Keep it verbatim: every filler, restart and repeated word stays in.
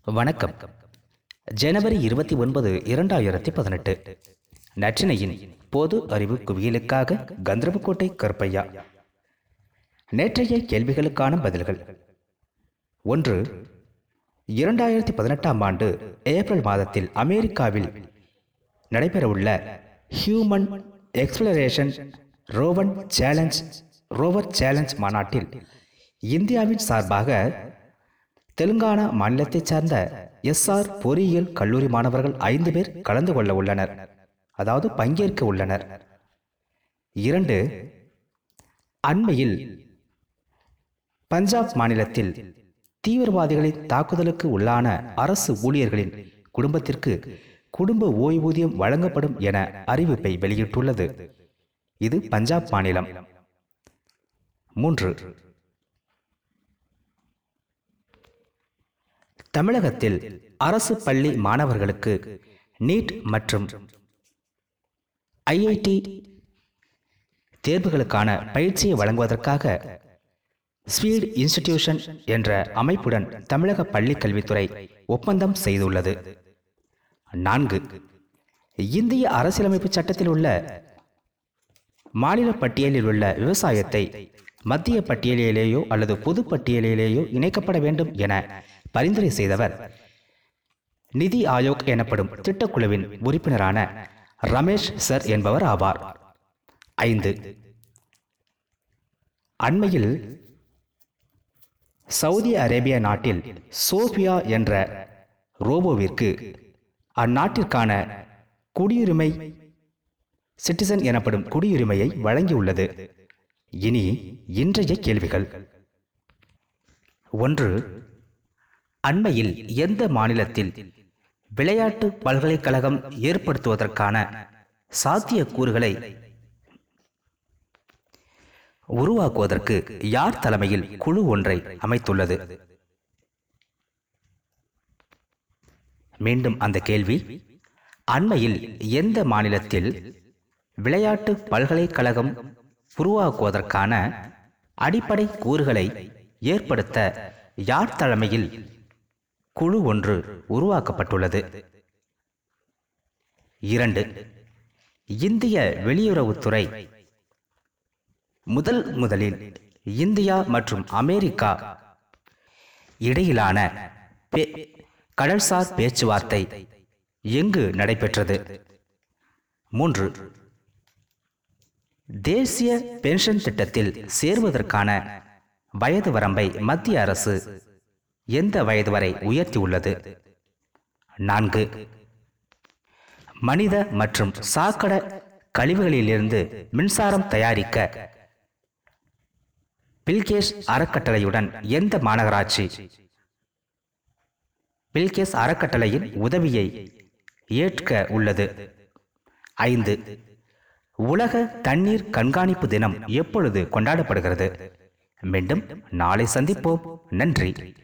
வணக்கம். ஜனவரி இருபத்தி ஒன்பது இரண்டாயிரத்தி பதினெட்டு. நற்றினையின் பொது அறிவு குவியலுக்காக கந்தரவக்கோட்டை கருப்பையா. நேற்றைய கேள்விகளுக்கான பதில்கள். ஒன்று. இரண்டாயிரத்தி பதினெட்டாம் ஆண்டு ஏப்ரல் மாதத்தில் அமெரிக்காவில் நடைபெறவுள்ள human exploration rover challenge rover challenge மாநாட்டில் இந்தியாவின் சார்பாக தெலுங்கானா மாநிலத்தைச் சார்ந்த எஸ் ஆர் பொறியியல் கல்லூரி மாணவர்கள் ஐந்து பேர் கலந்து கொள்ள உள்ளனர், அதாவது பங்கேற்க உள்ளனர். இரண்டு. அண்மையில் பஞ்சாப் மாநிலத்தில் தீவிரவாதிகளின் தாக்குதலுக்கு உள்ளான அரசு ஊழியர்களின் குடும்பத்திற்கு குடும்ப ஓய்வூதியம் வழங்கப்படும் என அறிவிப்பை வெளியிட்டுள்ளது. இது பஞ்சாப் மாநிலம். மூன்று. தமிழகத்தில் அரசு பள்ளி மாணவர்களுக்கு நீட் மற்றும் ஐ ஐ டி தேர்வுகளுக்கான பயிற்சியை வழங்குவதற்காக ஸ்வீட் இன்ஸ்டிடியூஷன் என்ற அமைப்புடன் தமிழக பள்ளி கல்வித்துறை ஒப்பந்தம் செய்துள்ளது. நான்கு. இந்திய அரசியலமைப்பு சட்டத்தில் உள்ள மாநில பட்டியலில் உள்ள விவசாயத்தை மத்திய பட்டியலிலேயோ அல்லது பொது பட்டியலிலேயோ இணைக்கப்பட வேண்டும் என பரிந்துரை செய்தவர் நிதி ஆயோக் எனப்படும் திட்டக்குழுவின் உறுப்பினரான ரமேஷ் சர் என்பவர் ஆவார். ஐந்து. அண்மையில் சவுதி அரேபியா நாட்டில் சோபியா என்ற ரோபோவிற்கு அந்நாட்டிற்கான குடியுரிமை சிட்டிசன் எனப்படும் குடியுரிமையை வழங்கியுள்ளது. இனி இன்றைய கேள்விகள். ஒன்று. அண்மையில் எந்த மாநிலத்தில் விளையாட்டு பல்கலைக்கழகம் ஏற்படுத்துவதற்கான சாத்தியக்கூறுகளை உருவாக்குவதற்கு யார் தலைமையில் குழு ஒன்றை அமைத்துள்ளது? மீண்டும் அந்த கேள்வி. அண்மையில் எந்த மாநிலத்தில் விளையாட்டு பல்கலைக்கழகம் உருவாக்குவதற்கான அடிப்படை கூறுகளை ஏற்படுத்த யார் தலைமையில் குழு ஒன்று உருவாக்கப்பட்டுள்ளது? இரண்டு. இந்திய வெளியுறவுத்துறை முதல் முதலில் இந்தியா மற்றும் அமெரிக்கா இடையிலான கடல்சார் பேச்சுவார்த்தை எங்கு நடைபெற்றது? மூன்று. தேசிய பென்ஷன் திட்டத்தில் சேர்வதற்கான வயது வரம்பை மத்திய அரசு எந்த வயது வரை உயர்த்தியுள்ளது? நான்கு. மனித மற்றும் சாக்கடை கழிவுகளிலிருந்து மின்சாரம் தயாரிக்க பில்கேஸ் அறக்கட்டளையுடன் எந்த மாநகராட்சி பில்கேஸ் அறக்கட்டளையின் உதவியை ஏற்க உள்ளது? ஐந்து. உலக தண்ணீர் கண்காணிப்பு தினம் எப்பொழுது கொண்டாடப்படுகிறது? மீண்டும் நாளை சந்திப்போம். நன்றி.